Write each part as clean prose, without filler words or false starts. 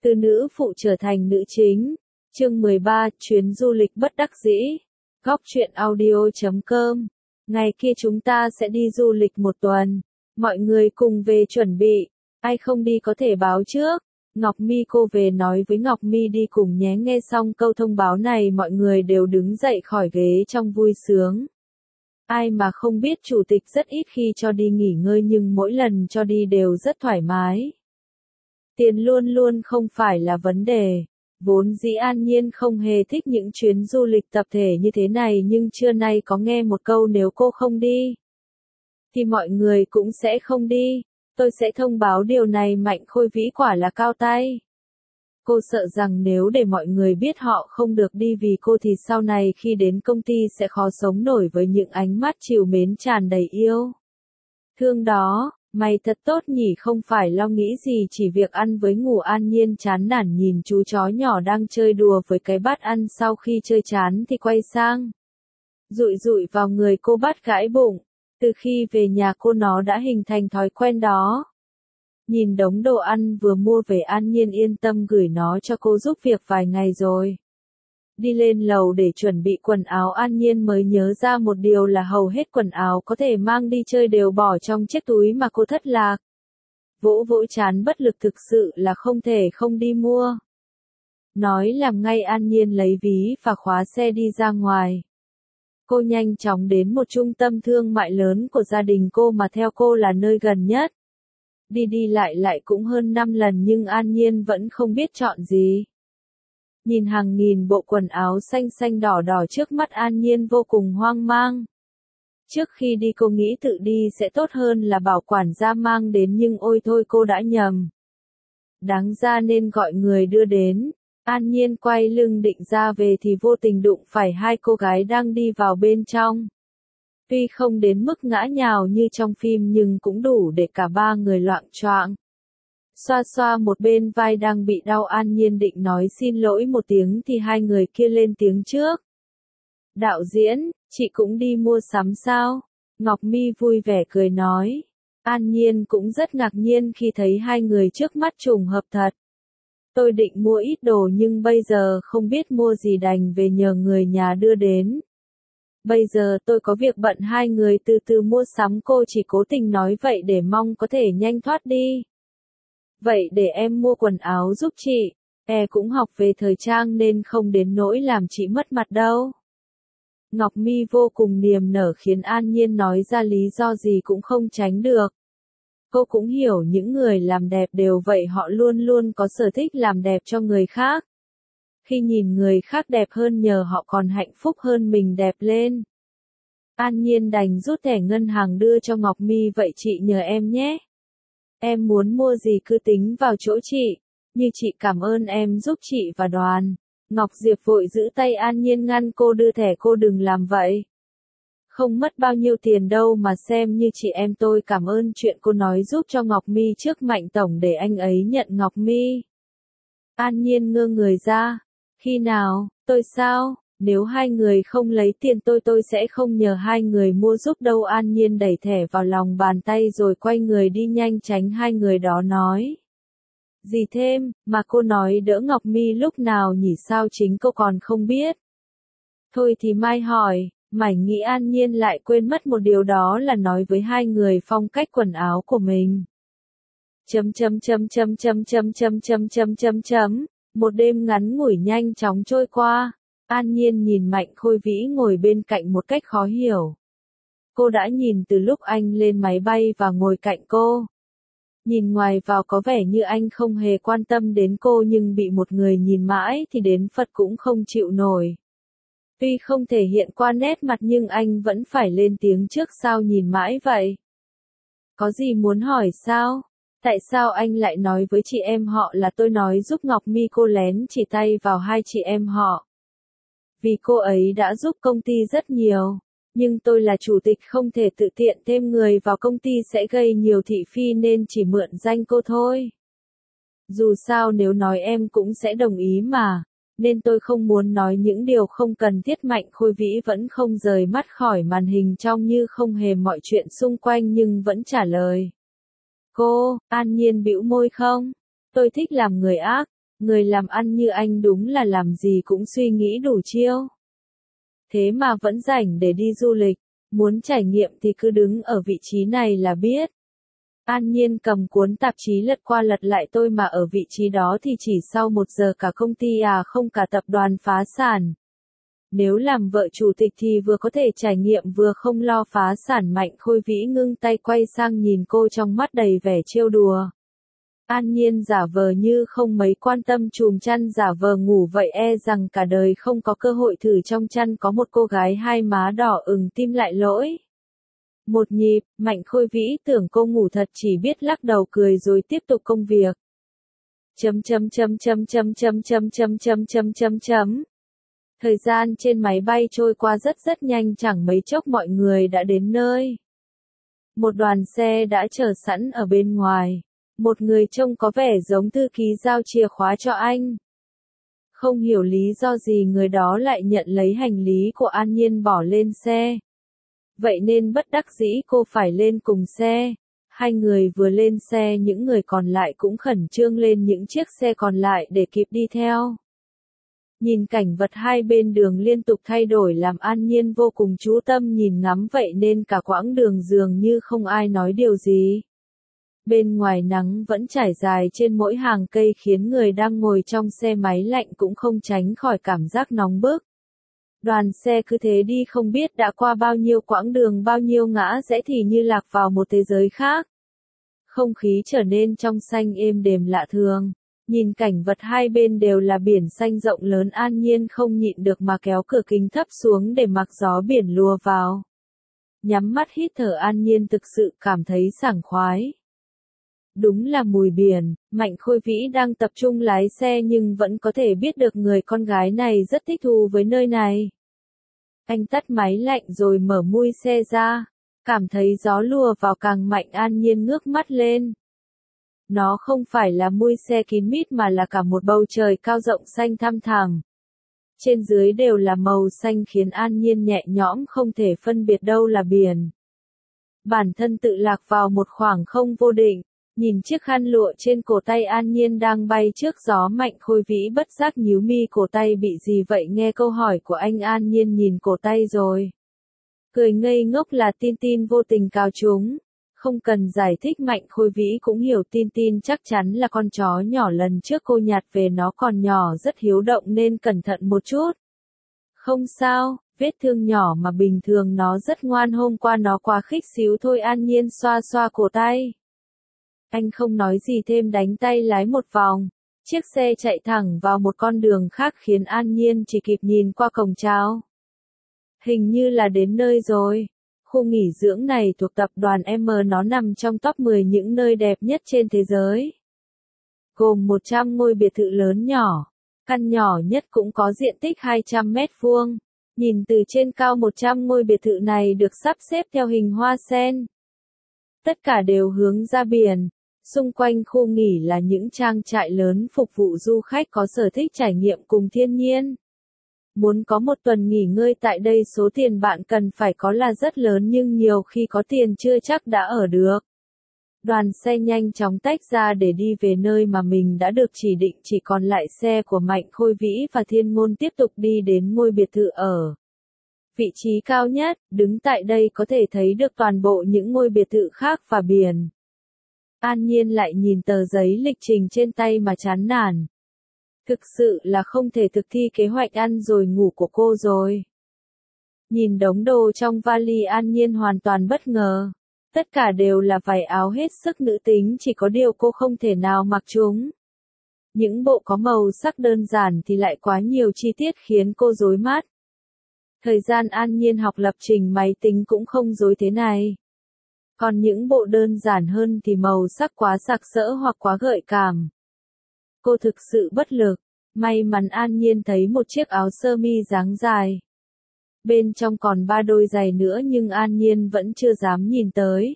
Từ nữ phụ trở thành nữ chính. Chương 13, chuyến du lịch bất đắc dĩ. Góc truyện audio.com. Ngày kia chúng ta sẽ đi du lịch một tuần. Mọi người cùng về chuẩn bị. Ai không đi có thể báo trước. Ngọc Mi cô về nói với Ngọc Mi đi cùng nhé. Nghe xong câu thông báo này mọi người đều đứng dậy khỏi ghế trong vui sướng. Ai mà không biết chủ tịch rất ít khi cho đi nghỉ ngơi nhưng mỗi lần cho đi đều rất thoải mái. Tiền luôn luôn không phải là vấn đề. Vốn dĩ An Nhiên không hề thích những chuyến du lịch tập thể như thế này nhưng trưa nay có nghe một câu nếu cô không đi, thì mọi người cũng sẽ không đi. Tôi sẽ thông báo điều này. Mạnh Khôi Vĩ quả là cao tay. Cô sợ rằng nếu để mọi người biết họ không được đi vì cô thì sau này khi đến công ty sẽ khó sống nổi với những ánh mắt trìu mến tràn đầy yêu thương đó. Mày thật tốt nhỉ, không phải lo nghĩ gì chỉ việc ăn với ngủ. An Nhiên chán nản nhìn chú chó nhỏ đang chơi đùa với cái bát ăn, sau khi chơi chán thì quay sang dụi dụi vào người cô bắt gãi bụng. Từ khi về nhà cô nó đã hình thành thói quen đó. Nhìn đống đồ ăn vừa mua về An Nhiên yên tâm gửi nó cho cô giúp việc vài ngày rồi. Đi lên lầu để chuẩn bị quần áo An Nhiên mới nhớ ra một điều là hầu hết quần áo có thể mang đi chơi đều bỏ trong chiếc túi mà cô thất lạc. Vỗ vỗ chán bất lực, thực sự là không thể không đi mua. Nói làm ngay An Nhiên lấy ví và khóa xe đi ra ngoài. Cô nhanh chóng đến một trung tâm thương mại lớn của gia đình cô mà theo cô là nơi gần nhất. Đi đi lại cũng hơn 5 lần nhưng An Nhiên vẫn không biết chọn gì. Nhìn hàng nghìn bộ quần áo xanh xanh đỏ đỏ trước mắt An Nhiên vô cùng hoang mang. Trước khi đi cô nghĩ tự đi sẽ tốt hơn là bảo quản gia mang đến nhưng ôi thôi cô đã nhầm. Đáng ra nên gọi người đưa đến. An Nhiên quay lưng định ra về thì vô tình đụng phải hai cô gái đang đi vào bên trong. Tuy không đến mức ngã nhào như trong phim nhưng cũng đủ để cả ba người loạng choạng. Xoa xoa một bên vai đang bị đau, An Nhiên định nói xin lỗi một tiếng thì hai người kia lên tiếng trước. Đạo diễn, chị cũng đi mua sắm sao? Ngọc Mi vui vẻ cười nói. An Nhiên cũng rất ngạc nhiên khi thấy hai người trước mắt trùng hợp thật. Tôi định mua ít đồ nhưng bây giờ không biết mua gì đành về nhờ người nhà đưa đến. Bây giờ tôi có việc bận, hai người từ từ mua sắm. Cô chỉ cố tình nói vậy để mong có thể nhanh thoát đi. Vậy để em mua quần áo giúp chị. Cũng học về thời trang nên không đến nỗi làm chị mất mặt đâu. Ngọc Mi vô cùng niềm nở khiến An Nhiên nói ra lý do gì cũng không tránh được. Cô cũng hiểu những người làm đẹp đều vậy, họ luôn luôn có sở thích làm đẹp cho người khác. Khi nhìn người khác đẹp hơn nhờ họ còn hạnh phúc hơn mình đẹp lên. An Nhiên đành rút thẻ ngân hàng đưa cho Ngọc Mi, vậy chị nhờ em nhé. Em muốn mua gì cứ tính vào chỗ chị. Như chị cảm ơn em giúp chị và đoàn. Ngọc Diệp vội giữ tay An Nhiên ngăn cô, đưa thẻ, cô đừng làm vậy. Không mất bao nhiêu tiền đâu mà xem như chị em tôi cảm ơn chuyện cô nói giúp cho Ngọc Mi trước Mạnh Tổng để anh ấy nhận Ngọc Mi. An Nhiên ngơ người ra. Khi nào, tôi sao? Nếu hai người không lấy tiền tôi sẽ không nhờ hai người mua giúp đâu. An Nhiên đẩy thẻ vào lòng bàn tay rồi quay người đi nhanh tránh hai người đó nói. Gì thêm, mà cô nói đỡ Ngọc Mi lúc nào nhỉ, sao chính cô còn không biết? Thôi thì mai hỏi. Mải nghĩ An Nhiên lại quên mất một điều, đó là nói với hai người phong cách quần áo của mình. Một đêm ngắn ngủi nhanh chóng trôi qua. An Nhiên nhìn Mạnh Khôi Vĩ ngồi bên cạnh một cách khó hiểu. Cô đã nhìn từ lúc anh lên máy bay và ngồi cạnh cô. Nhìn ngoài vào có vẻ như anh không hề quan tâm đến cô nhưng bị một người nhìn mãi thì đến Phật cũng không chịu nổi. Tuy không thể hiện qua nét mặt nhưng anh vẫn phải lên tiếng trước, sao nhìn mãi vậy? Có gì muốn hỏi sao? Tại sao anh lại nói với chị em họ là tôi nói giúp Ngọc Mi? Cô lén chỉ tay vào hai chị em họ. Vì cô ấy đã giúp công ty rất nhiều. Nhưng tôi là chủ tịch không thể tự tiện thêm người vào công ty sẽ gây nhiều thị phi nên chỉ mượn danh cô thôi. Dù sao nếu nói em cũng sẽ đồng ý mà. Nên tôi không muốn nói những điều không cần thiết. Mạnh Khôi Vĩ vẫn không rời mắt khỏi màn hình trông như không hề mọi chuyện xung quanh nhưng vẫn trả lời. Cô, An Nhiên bĩu môi không? Tôi thích làm người ác. Người làm ăn như anh đúng là làm gì cũng suy nghĩ đủ chiêu. Thế mà vẫn rảnh để đi du lịch, muốn trải nghiệm thì cứ đứng ở vị trí này là biết. An Nhiên cầm cuốn tạp chí lật qua lật lại tôi mà ở vị trí đó thì chỉ sau 1 giờ cả công ty không cả tập đoàn phá sản. Nếu làm vợ chủ tịch thì vừa có thể trải nghiệm vừa không lo phá sản. Mạnh Khôi Vĩ ngưng tay quay sang nhìn cô trong mắt đầy vẻ trêu đùa. An Nhiên giả vờ như không mấy quan tâm chùm chăn giả vờ ngủ vậy rằng cả đời không có cơ hội thử trong chăn có một cô gái hai má đỏ ửng tim lại lỗi. Một nhịp, Mạnh Khôi Vĩ tưởng cô ngủ thật chỉ biết lắc đầu cười rồi tiếp tục công việc. Thời gian trên máy bay trôi qua rất nhanh, chẳng mấy chốc mọi người đã đến nơi. Một đoàn xe đã chờ sẵn ở bên ngoài. Một người trông có vẻ giống thư ký giao chìa khóa cho anh. Không hiểu lý do gì người đó lại nhận lấy hành lý của An Nhiên bỏ lên xe. Vậy nên bất đắc dĩ cô phải lên cùng xe. Hai người vừa lên xe những người còn lại cũng khẩn trương lên những chiếc xe còn lại để kịp đi theo. Nhìn cảnh vật hai bên đường liên tục thay đổi làm An Nhiên vô cùng chú tâm nhìn ngắm vậy nên cả quãng đường dường như không ai nói điều gì. Bên ngoài nắng vẫn trải dài trên mỗi hàng cây khiến người đang ngồi trong xe máy lạnh cũng không tránh khỏi cảm giác nóng bức. Đoàn xe cứ thế đi không biết đã qua bao nhiêu quãng đường bao nhiêu ngã rẽ thì như lạc vào một thế giới khác. Không khí trở nên trong xanh êm đềm lạ thường. Nhìn cảnh vật hai bên đều là biển xanh rộng lớn An Nhiên không nhịn được mà kéo cửa kính thấp xuống để mặc gió biển lùa vào. Nhắm mắt hít thở An Nhiên thực sự cảm thấy sảng khoái. Đúng là mùi biển, Mạnh Khôi Vĩ đang tập trung lái xe nhưng vẫn có thể biết được người con gái này rất thích thú với nơi này. Anh tắt máy lạnh rồi mở mui xe ra, cảm thấy gió lùa vào càng mạnh An Nhiên ngước mắt lên. Nó không phải là mui xe kín mít mà là cả một bầu trời cao rộng xanh thăm thẳm. Trên dưới đều là màu xanh khiến An Nhiên nhẹ nhõm không thể phân biệt đâu là biển. Bản thân tự lạc vào một khoảng không vô định. Nhìn chiếc khăn lụa trên cổ tay An Nhiên đang bay trước gió Mạnh Khôi Vĩ bất giác nhíu mi cổ tay bị gì vậy nghe câu hỏi của anh An Nhiên nhìn cổ tay rồi. Cười ngây ngốc là Tin Tin vô tình cào trúng. Không cần giải thích Mạnh Khôi Vĩ cũng hiểu Tin Tin chắc chắn là con chó nhỏ lần trước cô nhặt về nó còn nhỏ rất hiếu động nên cẩn thận một chút. Không sao, vết thương nhỏ mà bình thường nó rất ngoan hôm qua nó quá khích xíu thôi An Nhiên xoa xoa cổ tay. Anh không nói gì thêm đánh tay lái một vòng. Chiếc xe chạy thẳng vào một con đường khác khiến An Nhiên chỉ kịp nhìn qua cổng chào. Hình như là đến nơi rồi. Khu nghỉ dưỡng này thuộc tập đoàn M nó nằm trong top 10 những nơi đẹp nhất trên thế giới. Gồm 100 ngôi biệt thự lớn nhỏ. Căn nhỏ nhất cũng có diện tích 200 mét vuông. Nhìn từ trên cao 100 ngôi biệt thự này được sắp xếp theo hình hoa sen. Tất cả đều hướng ra biển. Xung quanh khu nghỉ là những trang trại lớn phục vụ du khách có sở thích trải nghiệm cùng thiên nhiên. Muốn có một tuần nghỉ ngơi tại đây số tiền bạn cần phải có là rất lớn nhưng nhiều khi có tiền chưa chắc đã ở được. Đoàn xe nhanh chóng tách ra để đi về nơi mà mình đã được chỉ định chỉ còn lại xe của Mạnh Khôi Vĩ và Thiên Ngôn tiếp tục đi đến ngôi biệt thự ở. Vị trí cao nhất, đứng tại đây có thể thấy được toàn bộ những ngôi biệt thự khác và biển. An Nhiên lại nhìn tờ giấy lịch trình trên tay mà chán nản. Thực sự là không thể thực thi kế hoạch ăn rồi ngủ của cô rồi. Nhìn đống đồ trong vali An Nhiên hoàn toàn bất ngờ. Tất cả đều là vải áo hết sức nữ tính chỉ có điều cô không thể nào mặc chúng. Những bộ có màu sắc đơn giản thì lại quá nhiều chi tiết khiến cô rối mắt. Thời gian An Nhiên học lập trình máy tính cũng không rối thế này. Còn những bộ đơn giản hơn thì màu sắc quá sặc sỡ hoặc quá gợi cảm. Cô thực sự bất lực. May mắn An Nhiên thấy một chiếc áo sơ mi dáng dài. Bên trong còn 3 đôi giày nữa nhưng An Nhiên vẫn chưa dám nhìn tới.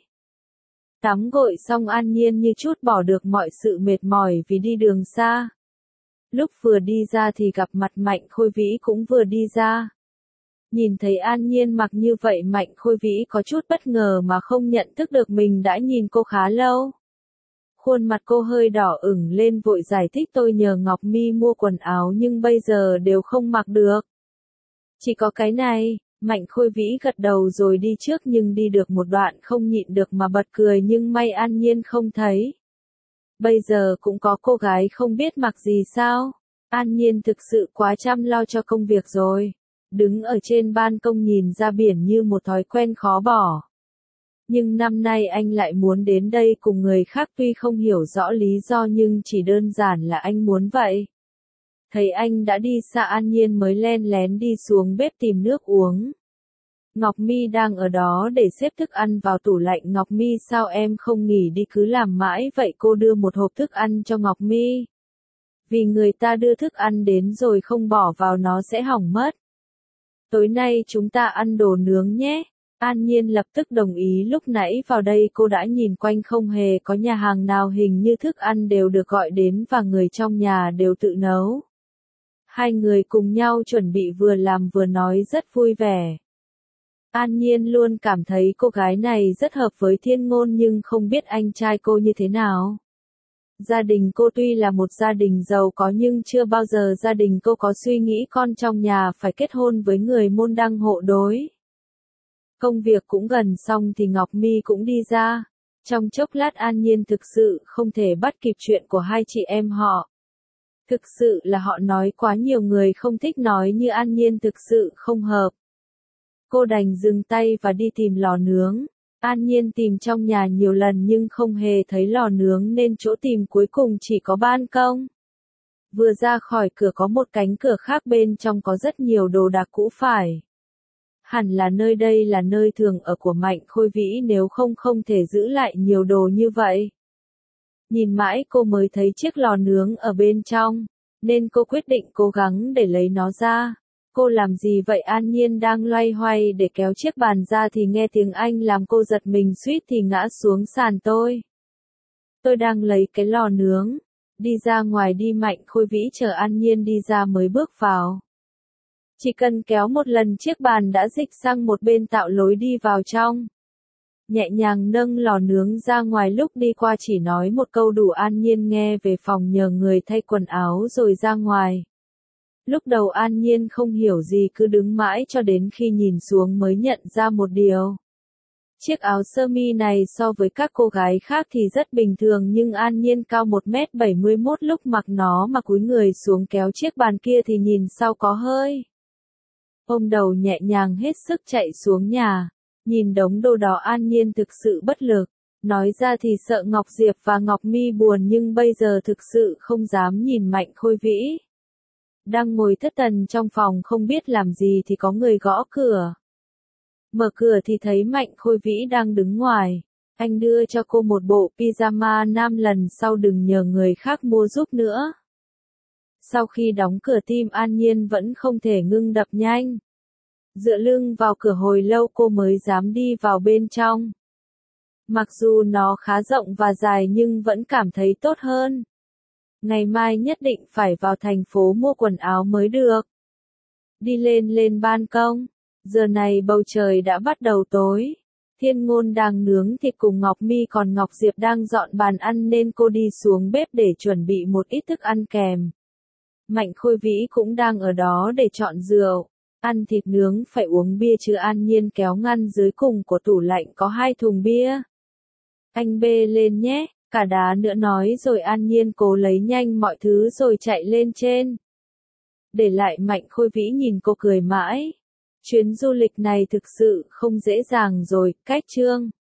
Tắm gội xong An Nhiên như chút bỏ được mọi sự mệt mỏi vì đi đường xa. Lúc vừa đi ra thì gặp mặt Mạnh Khôi Vĩ cũng vừa đi ra. Nhìn thấy An Nhiên mặc như vậy Mạnh Khôi Vĩ có chút bất ngờ mà không nhận thức được mình đã nhìn cô khá lâu. Khuôn mặt cô hơi đỏ ửng lên vội giải thích tôi nhờ Ngọc Mi mua quần áo nhưng bây giờ đều không mặc được. Chỉ có cái này, Mạnh Khôi Vĩ gật đầu rồi đi trước nhưng đi được một đoạn không nhịn được mà bật cười nhưng may An Nhiên không thấy. Bây giờ cũng có cô gái không biết mặc gì sao? An Nhiên thực sự quá chăm lo cho công việc rồi. Đứng ở trên ban công nhìn ra biển như một thói quen khó bỏ. Nhưng năm nay anh lại muốn đến đây cùng người khác tuy không hiểu rõ lý do nhưng chỉ đơn giản là anh muốn vậy. Thấy anh đã đi xa An Nhiên mới len lén đi xuống bếp tìm nước uống. Ngọc Mi đang ở đó để xếp thức ăn vào tủ lạnh. Ngọc Mi sao em không nghỉ đi cứ làm mãi vậy? Cô đưa một hộp thức ăn cho Ngọc Mi. Vì người ta đưa thức ăn đến rồi không bỏ vào nó sẽ hỏng mất. Tối nay chúng ta ăn đồ nướng nhé. An Nhiên lập tức đồng ý. Lúc nãy vào đây cô đã nhìn quanh không hề có nhà hàng nào hình như thức ăn đều được gọi đến và người trong nhà đều tự nấu. Hai người cùng nhau chuẩn bị vừa làm vừa nói rất vui vẻ. An Nhiên luôn cảm thấy cô gái này rất hợp với Thiên Ngôn nhưng không biết anh trai cô như thế nào. Gia đình cô tuy là một gia đình giàu có nhưng chưa bao giờ gia đình cô có suy nghĩ con trong nhà phải kết hôn với người môn đăng hộ đối. Công việc cũng gần xong thì Ngọc Mi cũng đi ra. Trong chốc lát An Nhiên thực sự không thể bắt kịp chuyện của hai chị em họ. Thực sự là họ nói quá nhiều, người không thích nói như An Nhiên thực sự không hợp. Cô đành dừng tay và đi tìm lò nướng. An Nhiên tìm trong nhà nhiều lần nhưng không hề thấy lò nướng nên chỗ tìm cuối cùng chỉ có ban công. Vừa ra khỏi cửa có một cánh cửa khác, bên trong có rất nhiều đồ đạc cũ phải. Hẳn là nơi đây là nơi thường ở của Mạnh Khôi Vĩ, nếu không không thể giữ lại nhiều đồ như vậy. Nhìn mãi cô mới thấy chiếc lò nướng ở bên trong, nên cô quyết định cố gắng để lấy nó ra. Cô làm gì vậy? An Nhiên đang loay hoay để kéo chiếc bàn ra thì nghe tiếng Anh làm cô giật mình suýt thì ngã xuống sàn. Tôi đang lấy cái lò nướng. Đi ra ngoài đi. Mạnh Khôi Vĩ chờ An Nhiên đi ra mới bước vào. Chỉ cần kéo một lần chiếc bàn đã dịch sang một bên tạo lối đi vào trong. Nhẹ nhàng nâng lò nướng ra ngoài, lúc đi qua chỉ nói một câu đủ An Nhiên nghe, về phòng nhờ người thay quần áo rồi ra ngoài. Lúc đầu An Nhiên không hiểu gì cứ đứng mãi cho đến khi nhìn xuống mới nhận ra một điều. Chiếc áo sơ mi này so với các cô gái khác thì rất bình thường nhưng An Nhiên cao 1m71, lúc mặc nó mà cúi người xuống kéo chiếc bàn kia thì nhìn sau có hơi. Ôm đầu nhẹ nhàng hết sức chạy xuống nhà. Nhìn đống đồ đó An Nhiên thực sự bất lực. Nói ra thì sợ Ngọc Diệp và Ngọc Mi buồn nhưng bây giờ thực sự không dám nhìn Mạnh Khôi Vĩ. Đang ngồi thất thần trong phòng không biết làm gì thì có người gõ cửa. Mở cửa thì thấy Mạnh Khôi Vĩ đang đứng ngoài. Anh đưa cho cô một bộ pyjama nam, lần sau đừng nhờ người khác mua giúp nữa. Sau khi đóng cửa tim An Nhiên vẫn không thể ngưng đập nhanh. Dựa lưng vào cửa hồi lâu cô mới dám đi vào bên trong. Mặc dù nó khá rộng và dài nhưng vẫn cảm thấy tốt hơn. Ngày mai nhất định phải vào thành phố mua quần áo mới được. Đi lên ban công. Giờ này bầu trời đã bắt đầu tối. Thiên Ngôn đang nướng thịt cùng Ngọc Mi, còn Ngọc Diệp đang dọn bàn ăn nên cô đi xuống bếp để chuẩn bị một ít thức ăn kèm. Mạnh Khôi Vĩ cũng đang ở đó để chọn rượu. Ăn thịt nướng phải uống bia chứ? An Nhiên kéo ngăn dưới cùng của tủ lạnh có 2 thùng bia. Anh bê lên nhé, cả đá nữa, nói rồi An Nhiên cố lấy nhanh mọi thứ rồi chạy lên trên. Để lại Mạnh Khôi Vĩ nhìn cô cười mãi. Chuyến du lịch này thực sự không dễ dàng rồi. Cách chương